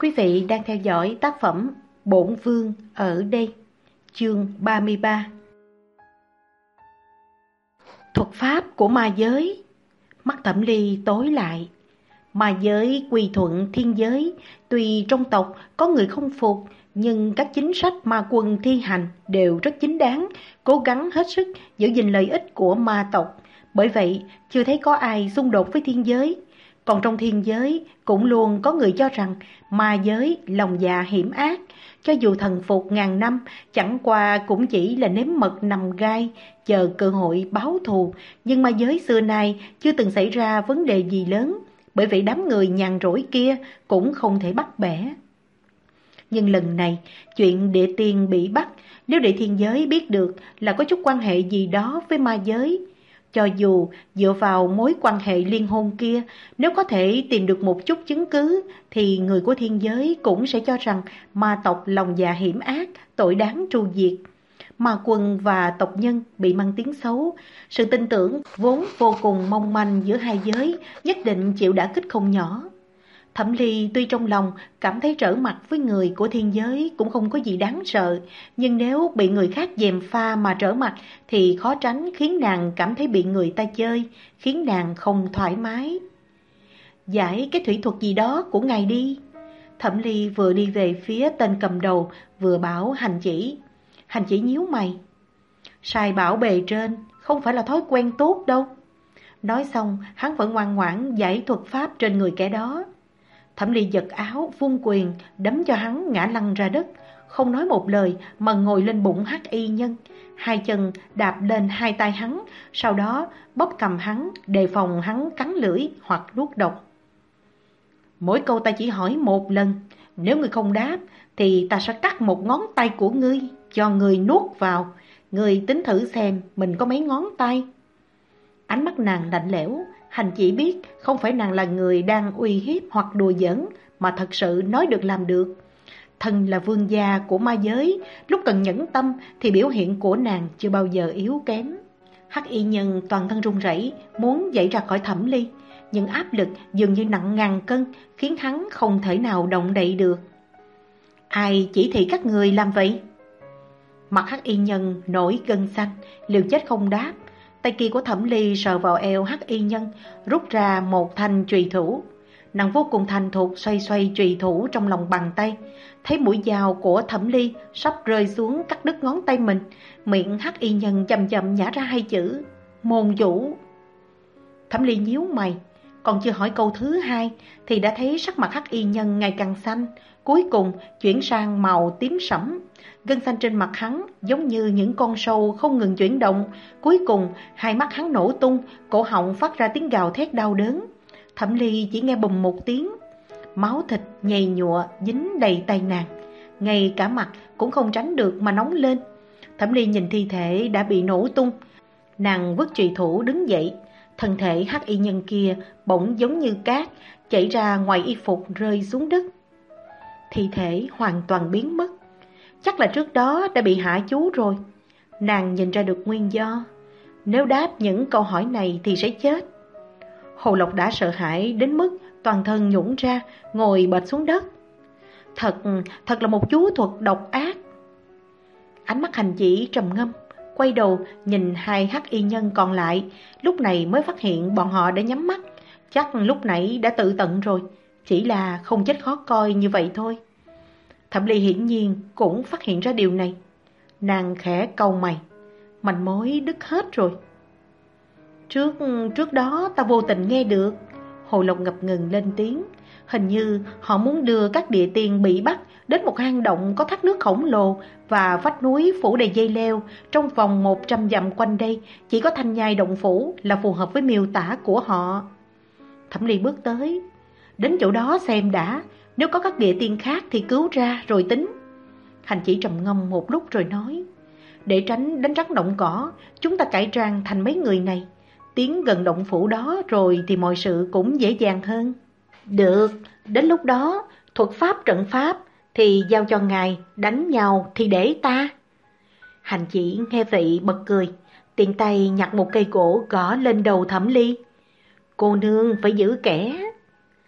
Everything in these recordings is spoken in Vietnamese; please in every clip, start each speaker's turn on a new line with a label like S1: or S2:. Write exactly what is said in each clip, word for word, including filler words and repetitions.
S1: Quý vị đang theo dõi tác phẩm Bổn Vương ở đây, chương ba mươi ba. Thuật pháp của ma giới. Mắt Thẩm Ly tối lại. Ma giới quy thuận thiên giới, tuy trong tộc có người không phục, nhưng các chính sách ma quân thi hành đều rất chính đáng, cố gắng hết sức giữ gìn lợi ích của ma tộc. Bởi vậy, chưa thấy có ai xung đột với thiên giới. Còn trong thiên giới cũng luôn có người cho rằng ma giới lòng dạ hiểm ác, cho dù thần phục ngàn năm chẳng qua cũng chỉ là nếm mật nằm gai, chờ cơ hội báo thù. Nhưng ma giới xưa nay chưa từng xảy ra vấn đề gì lớn, bởi vậy đám người nhàn rỗi kia cũng không thể bắt bẻ. Nhưng lần này, chuyện địa tiên bị bắt, nếu địa thiên giới biết được là có chút quan hệ gì đó với ma giới, cho dù dựa vào mối quan hệ liên hôn kia, nếu có thể tìm được một chút chứng cứ, thì người của thiên giới cũng sẽ cho rằng ma tộc lòng dạ hiểm ác, tội đáng tru diệt. Ma quân và tộc nhân bị mang tiếng xấu, sự tin tưởng vốn vô cùng mong manh giữa hai giới nhất định chịu đả kích không nhỏ. Thẩm Ly tuy trong lòng cảm thấy trở mặt với người của thiên giới cũng không có gì đáng sợ, nhưng nếu bị người khác gièm pha mà trở mặt thì khó tránh khiến nàng cảm thấy bị người ta chơi, khiến nàng không thoải mái. Giải cái thủy thuật gì đó của ngài đi. Thẩm Ly vừa đi về phía tên cầm đầu, vừa bảo hành chỉ. Hành chỉ nhíu mày. Sai bảo bề trên không phải là thói quen tốt đâu. Nói xong, hắn vẫn ngoan ngoãn giải thuật pháp trên người kẻ đó. Thẩm Ly giật áo, vung quyền, đấm cho hắn ngã lăn ra đất, không nói một lời mà ngồi lên bụng hắc y nhân, hai chân đạp lên hai tay hắn, sau đó bóp cầm hắn, đề phòng hắn cắn lưỡi hoặc nuốt độc. Mỗi câu ta chỉ hỏi một lần, nếu ngươi không đáp thì ta sẽ cắt một ngón tay của ngươi, cho ngươi nuốt vào. Ngươi tính thử xem mình có mấy ngón tay. Ánh mắt nàng lạnh lẽo. Hành chỉ biết không phải nàng là người đang uy hiếp hoặc đùa giỡn, mà thật sự nói được làm được. Thân là vương gia của ma giới, lúc cần nhẫn tâm thì biểu hiện của nàng chưa bao giờ yếu kém. Hắc y nhân toàn thân run rẩy, muốn dậy ra khỏi Thẩm Ly, nhưng áp lực dường như nặng ngàn cân, khiến hắn không thể nào động đậy được. Ai chỉ thị các người làm vậy? Mặt hắc y nhân nổi gân xanh, liều chết không đáp. Tay kia của Thẩm Ly sờ vào eo hắc y nhân, rút ra một thanh chùy thủ. Nàng vô cùng thành thục xoay xoay chùy thủ trong lòng bàn tay. Thấy mũi dao của Thẩm Ly sắp rơi xuống cắt đứt ngón tay mình, miệng hắc y nhân chậm chậm nhả ra hai chữ: môn chủ. Thẩm Ly nhíu mày, còn chưa hỏi câu thứ hai thì đã thấy sắc mặt hắc y nhân ngày càng xanh, cuối cùng chuyển sang màu tím sẫm. Gân xanh trên mặt hắn giống như những con sâu không ngừng chuyển động. Cuối cùng hai mắt hắn nổ tung, cổ họng phát ra tiếng gào thét đau đớn. Thẩm Ly chỉ nghe bùm một tiếng, máu thịt nhầy nhụa dính đầy tay nàng, ngay cả mặt cũng không tránh được mà nóng lên. Thẩm Ly nhìn thi thể đã bị nổ tung, nàng vứt chùy thủ đứng dậy. Thân thể hắc y nhân kia bỗng giống như cát chảy ra ngoài y phục rơi xuống đất. Thi thể hoàn toàn biến mất. Chắc là trước đó đã bị hạ chú rồi. Nàng nhìn ra được nguyên do. Nếu đáp những câu hỏi này thì sẽ chết. Hồ Lộc đã sợ hãi đến mức toàn thân nhũn ra, ngồi bệt xuống đất. Thật, thật là một chú thuật độc ác. Ánh mắt hành chỉ trầm ngâm, quay đầu nhìn hai hắc y nhân còn lại, lúc này mới phát hiện bọn họ đã nhắm mắt. Chắc lúc nãy đã tự tận rồi, chỉ là không chết khó coi như vậy thôi. Thẩm Ly hiển nhiên cũng phát hiện ra điều này. Nàng khẽ cau mày, manh mối đứt hết rồi. Trước trước đó ta vô tình nghe được. Hồ Lộc ngập ngừng lên tiếng. Hình như họ muốn đưa các địa tiên bị bắt đến một hang động có thác nước khổng lồ và vách núi phủ đầy dây leo. Trong vòng một trăm dặm quanh đây chỉ có Thanh Nhai động phủ là phù hợp với miêu tả của họ. Thẩm Ly bước tới. Đến chỗ đó xem đã, nếu có các địa tiên khác thì cứu ra rồi tính. Hành chỉ trầm ngâm một lúc rồi nói: để tránh đánh rắn động cỏ, chúng ta cải trang thành mấy người này, tiến gần động phủ đó rồi thì mọi sự cũng dễ dàng hơn. Được, đến lúc đó thuật pháp trận pháp thì giao cho ngài, đánh nhau thì để ta. Hành chỉ nghe vậy bật cười, tiện tay nhặt một cây gỗ gõ lên đầu Thẩm Ly. Cô nương phải giữ kẻ.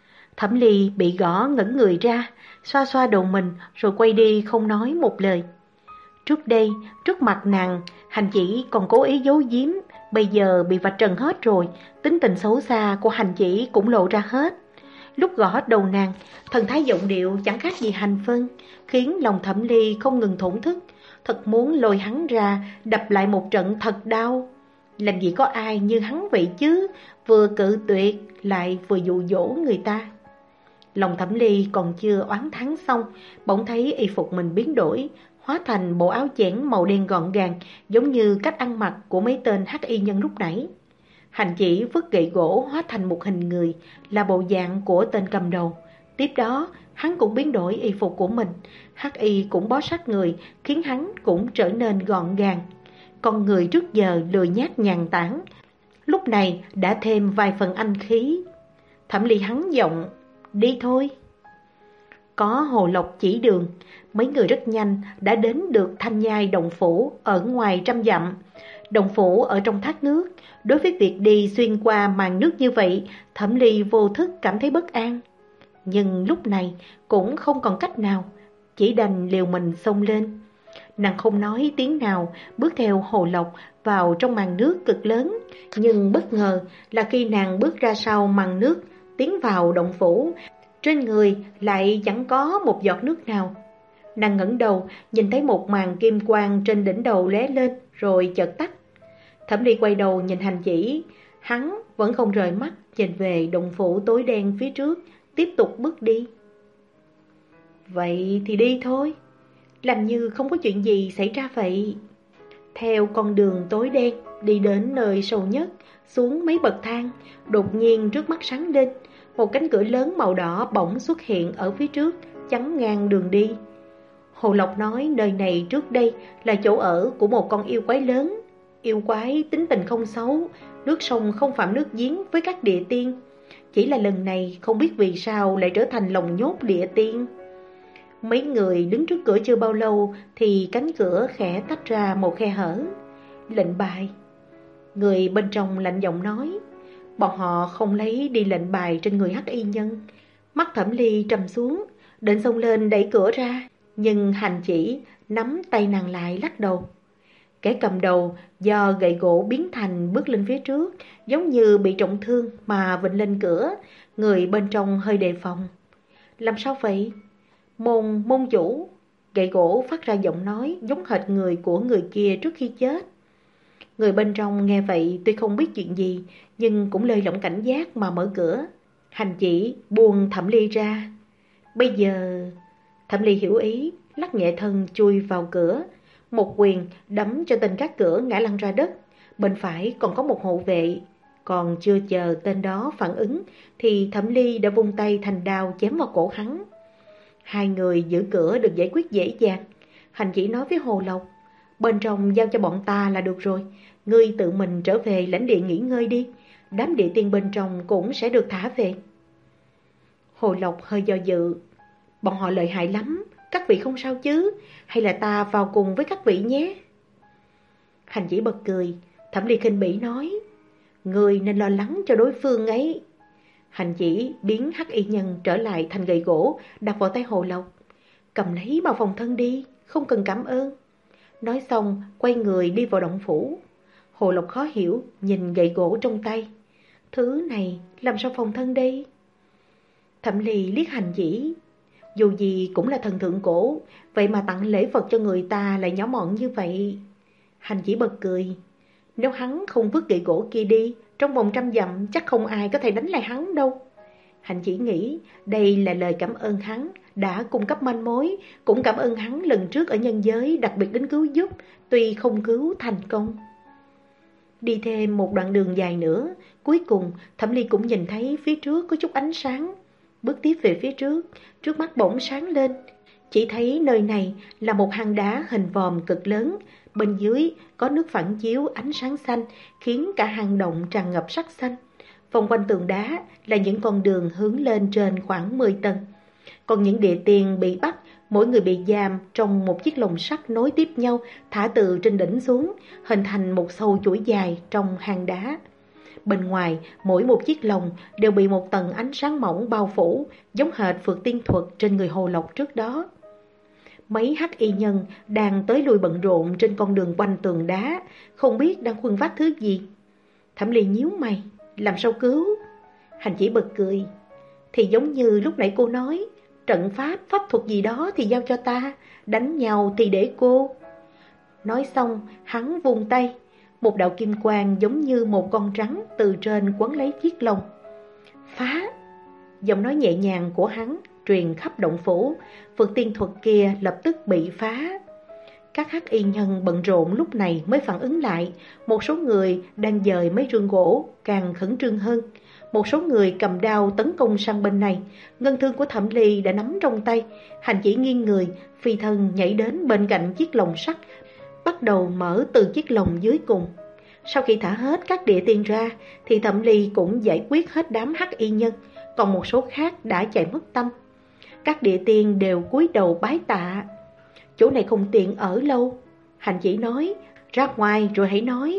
S1: Thẩm Ly bị gõ ngẩn người ra, xoa xoa đầu mình rồi quay đi không nói một lời. Trước đây, trước mặt nàng, Hành Chỉ còn cố ý giấu giếm, bây giờ bị vạch trần hết rồi, tính tình xấu xa của Hành Chỉ cũng lộ ra hết. Lúc gõ đầu nàng, thần thái giọng điệu chẳng khác gì Hành Vân, khiến lòng Thẩm Ly không ngừng thổn thức, thật muốn lôi hắn ra đập lại một trận thật đau. Làm gì có ai như hắn vậy chứ, vừa cự tuyệt lại vừa dụ dỗ người ta. Lòng Thẩm Ly còn chưa oán thán xong, bỗng thấy y phục mình biến đổi, hóa thành bộ áo chẽn màu đen gọn gàng, giống như cách ăn mặc của mấy tên hắc y nhân lúc nãy. Hành Chỉ vứt gậy gỗ hóa thành một hình người, là bộ dạng của tên cầm đầu. Tiếp đó, hắn cũng biến đổi y phục của mình, hắc y cũng bó sát người, khiến hắn cũng trở nên gọn gàng. Con người trước giờ lười nhác nhàn tản, lúc này đã thêm vài phần anh khí. Thẩm Ly hắn giọng, đi thôi. Có Hồ Lộc chỉ đường, mấy người rất nhanh đã đến được Thanh Nhai Động Phủ ở ngoài trăm dặm. Động Phủ ở trong thác nước, đối với việc đi xuyên qua màn nước như vậy, Thẩm Ly vô thức cảm thấy bất an. Nhưng lúc này cũng không còn cách nào, chỉ đành liều mình xông lên. Nàng không nói tiếng nào, bước theo Hồ Lộc vào trong màn nước cực lớn. Nhưng bất ngờ là khi nàng bước ra sau màn nước, tiến vào động phủ, trên người lại chẳng có một giọt nước nào. Nàng ngẩng đầu, nhìn thấy một màn kim quang trên đỉnh đầu lóe lên, rồi chợt tắt. Thẩm Ly quay đầu nhìn Hành Chỉ, hắn vẫn không rời mắt nhìn về động phủ tối đen phía trước, tiếp tục bước đi. Vậy thì đi thôi, làm như không có chuyện gì xảy ra vậy. Theo con đường tối đen, đi đến nơi sâu nhất, xuống mấy bậc thang, đột nhiên trước mắt sáng lên, một cánh cửa lớn màu đỏ bỗng xuất hiện ở phía trước, chắn ngang đường đi. Hồ Lộc nói nơi này trước đây là chỗ ở của một con yêu quái lớn. Yêu quái tính tình không xấu, nước sông không phạm nước giếng với các địa tiên. Chỉ là lần này không biết vì sao lại trở thành lồng nhốt địa tiên. Mấy người đứng trước cửa chưa bao lâu thì cánh cửa khẽ tách ra một khe hở. Lệnh bài. Người bên trong lạnh giọng nói. Bọn họ không lấy đi lệnh bài trên người hắc y nhân. Mắt Thẩm Ly trầm xuống, định xông lên đẩy cửa ra, nhưng Hành Chỉ nắm tay nàng lại lắc đầu. Kẻ cầm đầu do gậy gỗ biến thành bước lên phía trước, giống như bị trọng thương mà vịnh lên cửa. Người bên trong hơi đề phòng. Làm sao vậy? Môn, môn chủ. Gậy gỗ phát ra giọng nói giống hệt người của người kia trước khi chết. Người bên trong nghe vậy tuy không biết chuyện gì, nhưng cũng lơi lỏng cảnh giác mà mở cửa. Hành Chỉ buông Thẩm Ly ra. Bây giờ... Thẩm Ly hiểu ý, lắc nhẹ thân chui vào cửa. Một quyền đấm cho tên gác cửa ngã lăn ra đất. Bên phải còn có một hộ vệ. Còn chưa chờ tên đó phản ứng thì Thẩm Ly đã vung tay thành đao chém vào cổ hắn. Hai người giữ cửa được giải quyết dễ dàng. Hành Chỉ nói với Hồ Lộc, bên trong giao cho bọn ta là được rồi, ngươi tự mình trở về lãnh địa nghỉ ngơi đi, đám địa tiên bên trong cũng sẽ được thả về. Hồ Lộc hơi do dự, bọn họ lợi hại lắm, các vị không sao chứ, hay là ta vào cùng với các vị nhé. Hành Chỉ bật cười, Thẩm Ly khinh bỉ nói, ngươi nên lo lắng cho đối phương ấy. Hành Chỉ biến hắc y nhân trở lại thành gậy gỗ, đặt vào tay Hồ Lộc. Cầm lấy mà phòng thân đi, không cần cảm ơn. Nói xong, quay người đi vào động phủ. Hồ Lộc khó hiểu, nhìn gậy gỗ trong tay. Thứ này làm sao phòng thân đây? Thẩm Ly liếc Hành Chỉ. Dù gì cũng là thần thượng cổ, vậy mà tặng lễ vật cho người ta lại nhỏ mọn như vậy. Hành Chỉ bật cười. Nếu hắn không vứt gậy gỗ kia đi, trong vòng trăm dặm chắc không ai có thể đánh lại hắn đâu. Hành Chỉ nghĩ đây là lời cảm ơn hắn đã cung cấp manh mối, cũng cảm ơn hắn lần trước ở nhân giới đặc biệt đến cứu giúp, tuy không cứu thành công. Đi thêm một đoạn đường dài nữa, cuối cùng Thẩm Ly cũng nhìn thấy phía trước có chút ánh sáng. Bước tiếp về phía trước, trước mắt bỗng sáng lên. Chỉ thấy nơi này là một hang đá hình vòm cực lớn, bên dưới có nước phản chiếu ánh sáng xanh, khiến cả hang động tràn ngập sắc xanh. Vòng quanh tường đá là những con đường hướng lên trên khoảng mười tầng. Còn những địa tiên bị bắt, mỗi người bị giam trong một chiếc lồng sắt nối tiếp nhau, thả từ trên đỉnh xuống, hình thành một sâu chuỗi dài trong hang đá. Bên ngoài, mỗi một chiếc lồng đều bị một tầng ánh sáng mỏng bao phủ, giống hệt phược tiên thuật trên người Hồ Lộc trước đó. Mấy hắc y nhân đang tới lui bận rộn trên con đường quanh tường đá, không biết đang khuân vác thứ gì. Thẩm Ly nhíu mày, làm sao cứu? Hành Chỉ bật cười. Thì giống như lúc nãy cô nói, trận pháp, pháp thuật gì đó thì giao cho ta, đánh nhau thì để cô. Nói xong, hắn vung tay, một đạo kim quang giống như một con rắn từ trên quấn lấy chiếc lồng. Phá! Giọng nói nhẹ nhàng của hắn truyền khắp động phủ, phược tiên thuật kia lập tức bị phá. Các hắc y nhân bận rộn lúc này mới phản ứng lại, một số người đang dời mấy rương gỗ càng khẩn trương hơn. Một số người cầm đao tấn công sang bên này. Ngân thương của Thẩm Ly đã nắm trong tay. Hành Chỉ nghiêng người, phi thân nhảy đến bên cạnh chiếc lồng sắt, bắt đầu mở từ chiếc lồng dưới cùng. Sau khi thả hết các địa tiên ra, thì Thẩm Ly cũng giải quyết hết đám hắc y nhân, còn một số khác đã chạy mất tâm. Các địa tiên đều cúi đầu bái tạ. Chỗ này không tiện ở lâu, Hành Chỉ nói, ra ngoài rồi hãy nói.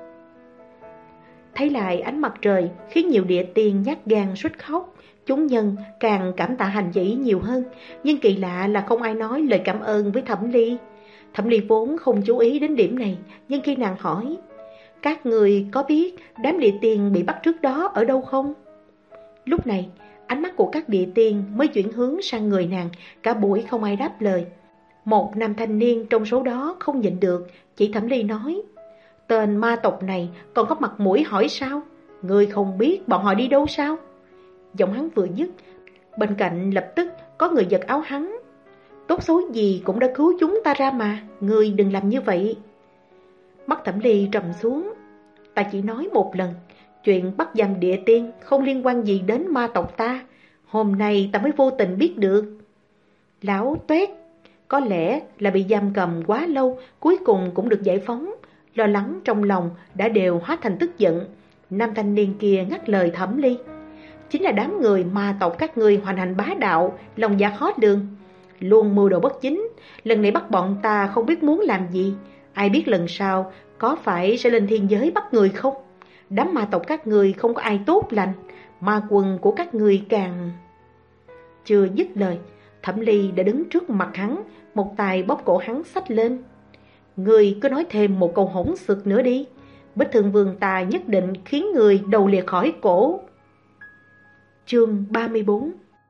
S1: Thấy lại ánh mặt trời khiến nhiều địa tiên nhát gan suýt khóc. Chúng nhân càng cảm tạ Hành Chỉ nhiều hơn, nhưng kỳ lạ là không ai nói lời cảm ơn với Thẩm Ly. Thẩm Ly vốn không chú ý đến điểm này, nhưng khi nàng hỏi, các người có biết đám địa tiên bị bắt trước đó ở đâu không? Lúc này, ánh mắt của các địa tiên mới chuyển hướng sang người nàng, cả buổi không ai đáp lời. Một nam thanh niên trong số đó không nhịn được, chỉ Thẩm Ly nói, tên ma tộc này còn có mặt mũi hỏi sao? Người không biết bọn họ đi đâu sao? Giọng hắn vừa dứt, bên cạnh lập tức có người giật áo hắn. Tốt xấu gì cũng đã cứu chúng ta ra mà, người đừng làm như vậy. Mắt Thẩm Ly trầm xuống. Ta chỉ nói một lần, chuyện bắt giam địa tiên không liên quan gì đến ma tộc ta. Hôm nay ta mới vô tình biết được. Lão Tuét, có lẽ là bị giam cầm quá lâu, cuối cùng cũng được giải phóng. Lo lắng trong lòng đã đều hóa thành tức giận. Nam thanh niên kia ngắt lời Thẩm Ly. Chính là đám người ma tộc các ngươi hoành hành bá đạo, lòng dạ khó lường, luôn mưu đồ bất chính. Lần này bắt bọn ta không biết muốn làm gì, ai biết lần sau có phải sẽ lên thiên giới bắt người không? Đám ma tộc các người không có ai tốt lành, ma quần của các người càng... Chưa dứt lời, Thẩm Ly đã đứng trước mặt hắn, một tay bóp cổ hắn xách lên. Người cứ nói thêm một câu hỗn xược nữa đi, Bích Thương Vương ta nhất định khiến người đầu liệt khỏi cổ. Chương ba mươi bốn.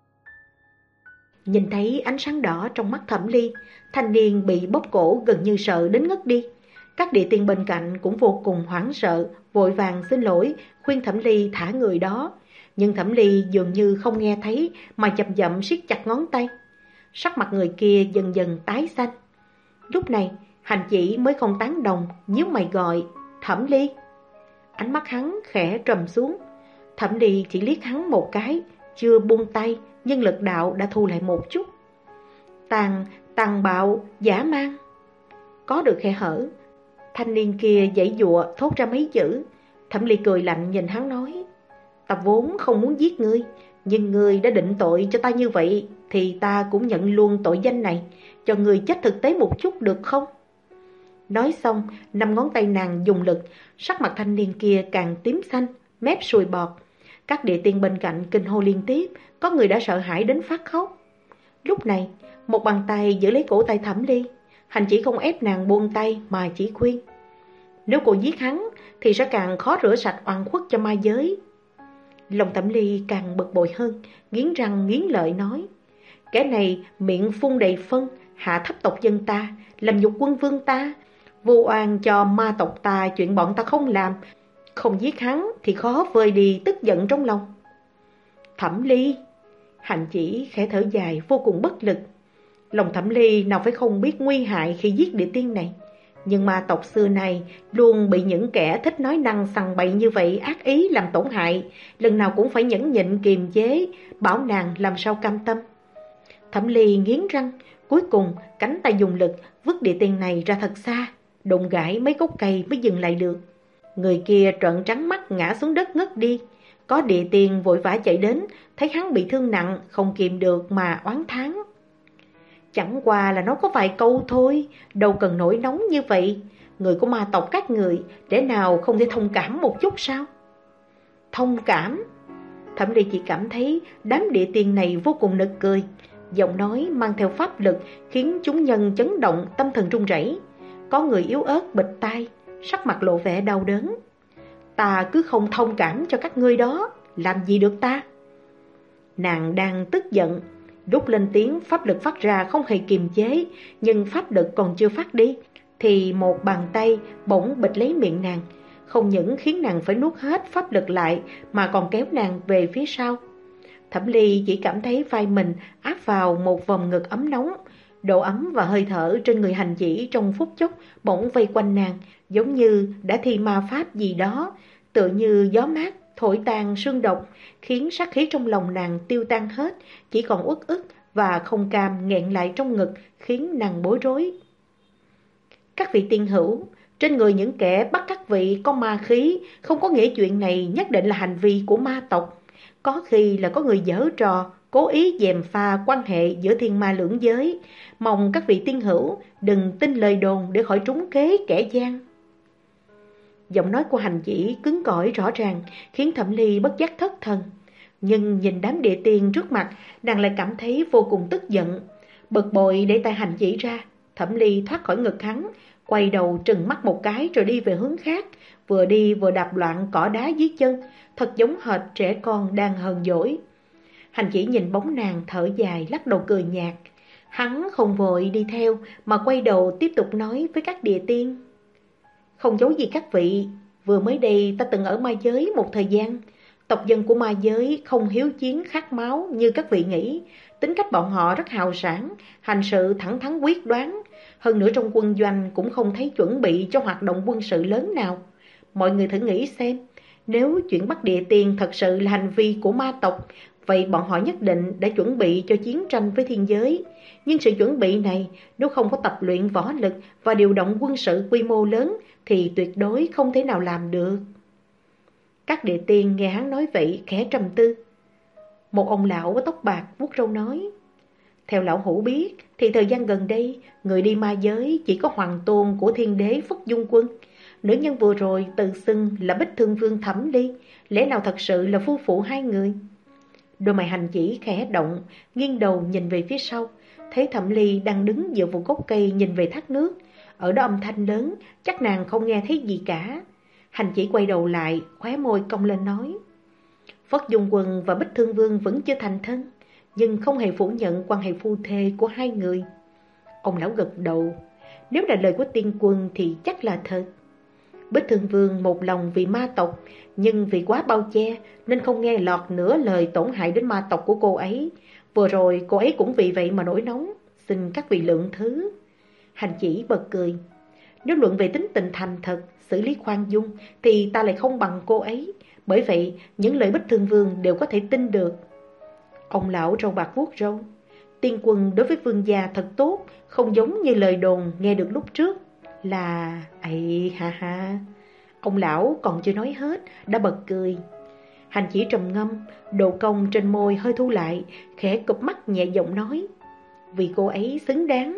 S1: Nhìn thấy ánh sáng đỏ trong mắt Thẩm Ly, thanh niên bị bóp cổ gần như sợ đến ngất đi. Các địa tiên bên cạnh cũng vô cùng hoảng sợ, vội vàng xin lỗi, khuyên Thẩm Ly thả người đó. Nhưng Thẩm Ly dường như không nghe thấy mà chậm chậm siết chặt ngón tay. Sắc mặt người kia dần dần tái xanh. Lúc này, Hành Chỉ mới không tán đồng, nhíu mày gọi, Thẩm Ly. Ánh mắt hắn khẽ trầm xuống. Thẩm Ly chỉ liếc hắn một cái, chưa buông tay, nhưng lực đạo đã thu lại một chút. Tàn, tàn bạo, giả mang. Có được khe hở, thanh niên kia giãy giụa thốt ra mấy chữ. Thẩm Ly cười lạnh nhìn hắn nói, ta vốn không muốn giết ngươi, nhưng ngươi đã định tội cho ta như vậy, thì ta cũng nhận luôn tội danh này, cho ngươi chết thực tế một chút được không? Nói xong, năm ngón tay nàng dùng lực, sắc mặt thanh niên kia càng tím xanh, mép sùi bọt. Các địa tiên bên cạnh kinh hô liên tiếp, có người đã sợ hãi đến phát khóc. Lúc này, một bàn tay giữ lấy cổ tay Thẩm Ly. Hành Chỉ không ép nàng buông tay mà chỉ khuyên, nếu cô giết hắn thì sẽ càng khó rửa sạch oan khuất cho ma giới. Lòng Thẩm Ly càng bực bội hơn, nghiến răng nghiến lợi nói, kẻ này miệng phun đầy phân, hạ thấp tộc dân ta, làm nhục quân vương ta, vô oan cho ma tộc ta chuyện bọn ta không làm. Không giết hắn thì khó vơi đi tức giận trong lòng. Thẩm Ly. Hành Chỉ khẽ thở dài vô cùng bất lực. Lòng Thẩm Ly nào phải không biết nguy hại khi giết địa tiên này, nhưng ma tộc xưa này luôn bị những kẻ thích nói năng sằng bậy như vậy ác ý làm tổn hại, lần nào cũng phải nhẫn nhịn kiềm chế, bảo nàng làm sao cam tâm. Thẩm Ly nghiến răng, cuối cùng cánh tay dùng lực vứt địa tiên này ra thật xa, đụng gãy mấy gốc cây mới dừng lại được. Người kia trợn trắng mắt ngã xuống đất ngất đi. Có địa tiên vội vã chạy đến, thấy hắn bị thương nặng, không kìm được mà oán thán. Chẳng qua là nói có vài câu thôi, đâu cần nổi nóng như vậy. Người của ma tộc các người, để nào không thể thông cảm một chút sao? thông cảm. Thẩm Ly chỉ cảm thấy đám địa tiên này vô cùng nực cười. Giọng nói mang theo pháp lực khiến chúng nhân chấn động, tâm thần run rẩy. Có người yếu ớt bịt tai, sắc mặt lộ vẻ đau đớn. Ta cứ không thông cảm cho các ngươi đó, làm gì được ta? Nàng đang tức giận, lúc lên tiếng pháp lực phát ra không hề kiềm chế, nhưng pháp lực còn chưa phát đi, thì một bàn tay bỗng bịt lấy miệng nàng, không những khiến nàng phải nuốt hết pháp lực lại mà còn kéo nàng về phía sau. Thẩm Ly chỉ cảm thấy vai mình áp vào một vòng ngực ấm nóng, độ ấm và hơi thở trên người hành chỉ trong phút chốc bỗng vây quanh nàng, giống như đã thi ma pháp gì đó, tựa như gió mát thổi tan sương độc, khiến sát khí trong lòng nàng tiêu tan hết, chỉ còn uất ức và không cam nghẹn lại trong ngực, khiến nàng bối rối. Các vị tiên hữu, trên người những kẻ bắt các vị có ma khí, không có nghĩa chuyện này nhất định là hành vi của ma tộc. Có khi là có người giở trò, cố ý gièm pha quan hệ giữa thiên ma lưỡng giới. Mong các vị tiên hữu đừng tin lời đồn để khỏi trúng kế kẻ gian. Giọng nói của hành chỉ cứng cỏi rõ ràng, khiến Thẩm Ly bất giác thất thần. Nhưng nhìn đám địa tiên trước mặt, nàng lại cảm thấy vô cùng tức giận. Bực bội để tay hành chỉ ra, Thẩm Ly thoát khỏi ngực hắn, quay đầu trừng mắt một cái rồi đi về hướng khác, vừa đi vừa đạp loạn cỏ đá dưới chân, thật giống hệt trẻ con đang hờn dỗi. Hành chỉ nhìn bóng nàng thở dài, lắc đầu cười nhạt. Hắn không vội đi theo mà quay đầu tiếp tục nói với các địa tiên. Không giấu gì các vị, vừa mới đây ta từng ở ma giới một thời gian. Tộc dân của ma giới không hiếu chiến khát máu như các vị nghĩ. Tính cách bọn họ rất hào sảng, hành sự thẳng thắn quyết đoán. Hơn nữa trong quân doanh cũng không thấy chuẩn bị cho hoạt động quân sự lớn nào. Mọi người thử nghĩ xem, nếu chuyện bắt địa tiên thật sự là hành vi của ma tộc, vậy bọn họ nhất định đã chuẩn bị cho chiến tranh với thiên giới. Nhưng sự chuẩn bị này, nếu không có tập luyện võ lực và điều động quân sự quy mô lớn, thì tuyệt đối không thể nào làm được. Các địa tiên nghe hắn nói vậy khẽ trầm tư. Một ông lão có tóc bạc vuốt râu nói, theo lão hủ biết thì thời gian gần đây người đi ma giới chỉ có hoàng tôn của thiên đế Phất Dung Quân. Nữ nhân vừa rồi tự xưng là Bích Thương Vương Thẩm Ly, lẽ nào thật sự là phu phụ hai người? Đôi mày hành chỉ khẽ động, nghiêng đầu nhìn về phía sau, thấy Thẩm Ly đang đứng dựa vào gốc cây nhìn về thác nước. Ở đó âm thanh lớn, chắc nàng không nghe thấy gì cả. Hành chỉ quay đầu lại, khóe môi cong lên nói, Phất Dung Quân và Bích Thương Vương vẫn chưa thành thân, nhưng không hề phủ nhận quan hệ phu thê của hai người. Ông lão gật đầu, nếu là lời của tiên quân thì chắc là thật. Bích Thương Vương một lòng vì ma tộc, nhưng vì quá bao che nên không nghe lọt nửa lời tổn hại đến ma tộc của cô ấy. Vừa rồi cô ấy cũng vì vậy mà nổi nóng, xin các vị lượng thứ. Hành chỉ bật cười, nếu luận về tính tình thành thật, xử lý khoan dung thì ta lại không bằng cô ấy. Bởi vậy những lời Bích Thương Vương đều có thể tin được. Ông lão râu bạc vuốt râu, tiên quân đối với vương gia thật tốt, không giống như lời đồn nghe được lúc trước là ấy ha ha. Ông lão còn chưa nói hết đã bật cười. Hành chỉ trầm ngâm, độ cong trên môi hơi thu lại, khẽ cụp mắt nhẹ giọng nói, vì cô ấy xứng đáng.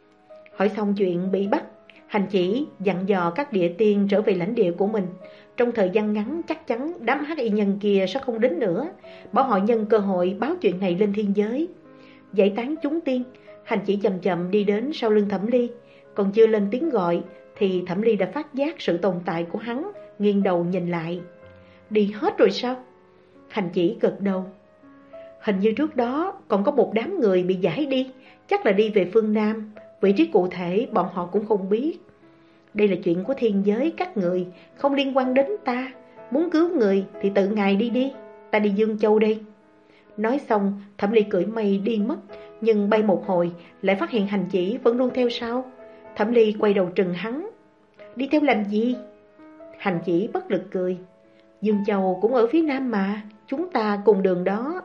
S1: Hỏi xong chuyện bị bắt, hành chỉ dặn dò các địa tiên trở về lãnh địa của mình. Trong thời gian ngắn chắc chắn đám hắc y nhân kia sẽ không đến nữa, bảo họ nhân cơ hội báo chuyện này lên thiên giới. Giải tán chúng tiên, hành chỉ chậm chậm đi đến sau lưng Thẩm Ly. Còn chưa lên tiếng gọi thì Thẩm Ly đã phát giác sự tồn tại của hắn, nghiêng đầu nhìn lại. Đi hết rồi sao? Hành chỉ gật đầu. Hình như trước đó còn có một đám người bị giải đi, chắc là đi về phương Nam. Vị trí cụ thể bọn họ cũng không biết. Đây là chuyện của thiên giới các người, không liên quan đến ta. Muốn cứu người thì tự ngài đi đi, ta đi Dương Châu đây. Nói xong Thẩm Ly cưỡi mây đi mất, nhưng bay một hồi lại phát hiện hành chỉ vẫn luôn theo sau. Thẩm Ly quay đầu trừng hắn, đi theo làm gì? Hành chỉ bất lực cười, Dương Châu cũng ở phía Nam mà, chúng ta cùng đường đó.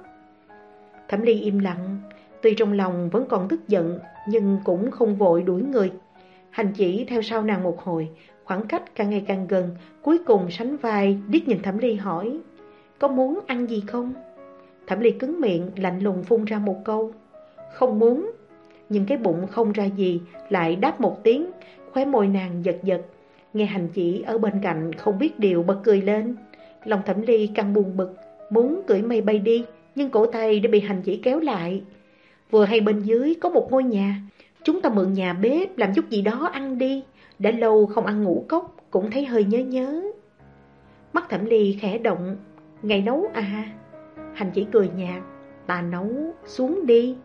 S1: Thẩm Ly im lặng, tuy trong lòng vẫn còn tức giận nhưng cũng không vội đuổi người. Hành chỉ theo sau nàng một hồi, khoảng cách càng ngày càng gần, cuối cùng sánh vai liếc nhìn Thẩm Ly hỏi, có muốn ăn gì không? Thẩm Ly cứng miệng lạnh lùng phun ra một câu, không muốn. Nhưng cái bụng không ra gì lại đáp một tiếng, khóe môi nàng giật giật. Nghe hành chỉ ở bên cạnh không biết điều bật cười lên, Lòng Thẩm Ly càng buồn bực, muốn cưỡi mây bay đi, nhưng cổ tay đã bị Hành Chỉ kéo lại. Vừa hay bên dưới có một ngôi nhà, chúng ta mượn nhà bếp làm chút gì đó ăn đi, đã lâu không ăn ngũ cốc, cũng thấy hơi nhớ nhớ. Mắt Thẩm Ly khẽ động, ngày nấu à? Hành Chỉ cười nhạt, ta nấu, xuống đi.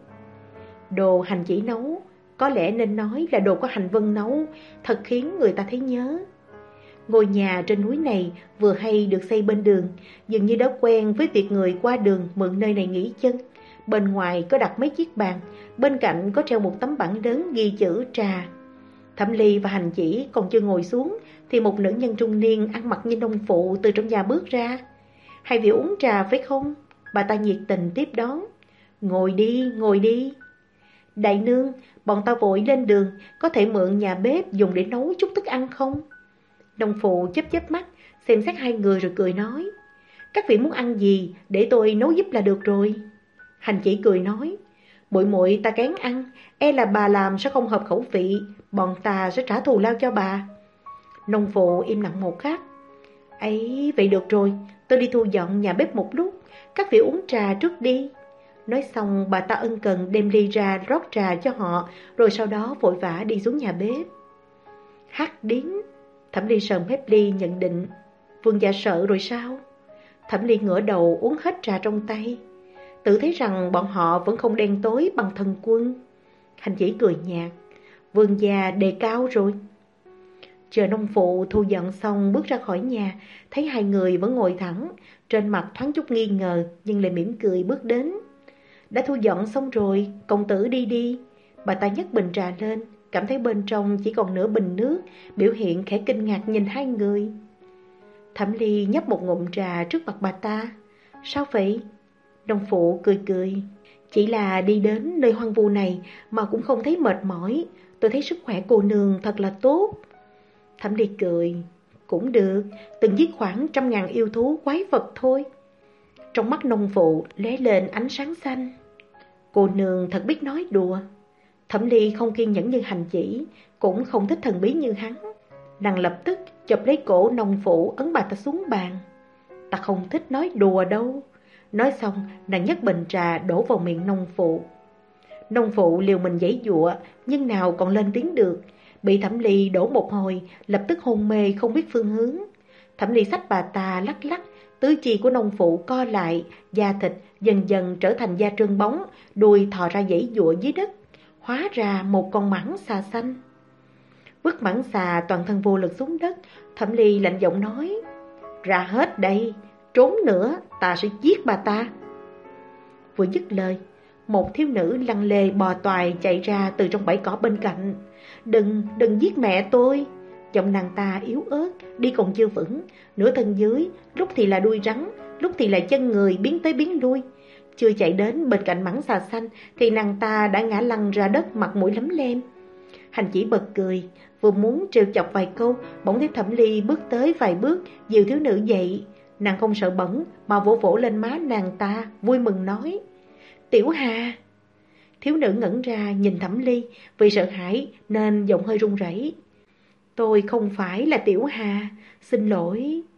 S1: Đồ Hành Chỉ nấu, có lẽ nên nói là đồ của Hành Vân nấu, thật khiến người ta thấy nhớ. Ngôi nhà trên núi này vừa hay được xây bên đường, dường như đã quen với việc người qua đường mượn nơi này nghỉ chân. Bên ngoài có đặt mấy chiếc bàn, bên cạnh có treo một tấm bảng lớn ghi chữ trà. Thẩm Ly và Hành Chỉ còn chưa ngồi xuống thì một nữ nhân trung niên ăn mặc như nông phụ từ trong nhà bước ra. Hai vị uống trà phải không? Bà ta nhiệt tình tiếp đón. Ngồi đi, ngồi đi. Đại nương, bọn ta vội lên đường, có thể mượn nhà bếp dùng để nấu chút thức ăn không? Nông phụ chớp chớp mắt, xem xét hai người rồi cười nói. Các vị muốn ăn gì, để tôi nấu giúp là được rồi. Hành Chỉ cười nói. Muội muội ta kén ăn, e là bà làm sẽ không hợp khẩu vị, bọn ta sẽ trả thù lao cho bà. Nông phụ im lặng một khắc. Ấy, vậy được rồi, tôi đi thu dọn nhà bếp một lúc, các vị uống trà trước đi. Nói xong bà ta ân cần đem ly ra rót trà cho họ, rồi sau đó vội vã đi xuống nhà bếp. Hắc điếm. Thẩm Ly sờ mép ly nhận định. Vương gia sợ rồi sao? Thẩm Ly ngửa đầu uống hết trà trong tay, tự thấy rằng bọn họ vẫn không đen tối bằng thần quân. Hành Chỉ cười nhạt. Vương gia đề cao rồi. Chờ nông phụ thu dọn xong bước ra khỏi nhà, thấy hai người vẫn ngồi thẳng, trên mặt thoáng chút nghi ngờ nhưng lại mỉm cười bước đến. Đã thu dọn xong rồi, công tử đi đi. Bà ta nhấc bình trà lên, cảm thấy bên trong chỉ còn nửa bình nước, biểu hiện khẽ kinh ngạc nhìn hai người. Thẩm Ly nhấp một ngụm trà trước mặt bà ta. Sao vậy? Nông phụ cười cười. Chỉ là đi đến nơi hoang vu này mà cũng không thấy mệt mỏi, tôi thấy sức khỏe cô nương thật là tốt. Thẩm Ly cười. Cũng được, từng giết khoảng trăm ngàn yêu thú quái vật thôi. Trong mắt nông phụ lóe lên ánh sáng xanh. Cô nương thật biết nói đùa. Thẩm Ly không kiên nhẫn như Hành Chỉ, cũng không thích thần bí như hắn. Nàng lập tức chụp lấy cổ nông phụ ấn bà ta xuống bàn. Ta không thích nói đùa đâu. Nói xong nàng nhấc bình trà đổ vào miệng nông phụ. Nông phụ liều mình giãy giụa nhưng nào còn lên tiếng được, bị Thẩm Ly đổ một hồi, lập tức hôn mê không biết phương hướng. Thẩm Ly xách bà ta lắc lắc, tứ chi của nông phụ co lại, da thịt dần dần trở thành da trơn bóng, đuôi thò ra giãy giụa dưới đất, hóa ra một con mãng xà xanh. Vứt mãng xà toàn thân vô lực xuống đất, Thẩm Ly lạnh giọng nói. Ra hết đây, trốn nữa ta sẽ giết bà ta. Vừa dứt lời, một thiếu nữ lăn lê bò toài chạy ra từ trong bãi cỏ bên cạnh. Đừng, đừng giết mẹ tôi. Giọng nàng ta yếu ớt, đi còn chưa vững, nửa thân dưới, lúc thì là đuôi rắn, lúc thì là chân người biến tới biến lui. Chưa chạy đến bên cạnh mãng xà xanh thì nàng ta đã ngã lăn ra đất, mặt mũi lấm lem. Hành Chỉ bật cười, vừa muốn trêu chọc vài câu, bỗng thấy Thẩm Ly bước tới vài bước, dìu thiếu nữ dậy. Nàng không sợ bẩn mà vỗ vỗ lên má nàng ta, vui mừng nói. Tiểu Hà. Thiếu nữ ngẩn ra nhìn Thẩm Ly, vì sợ hãi nên giọng hơi run rẩy. Tôi không phải là Tiểu Hà, xin lỗi.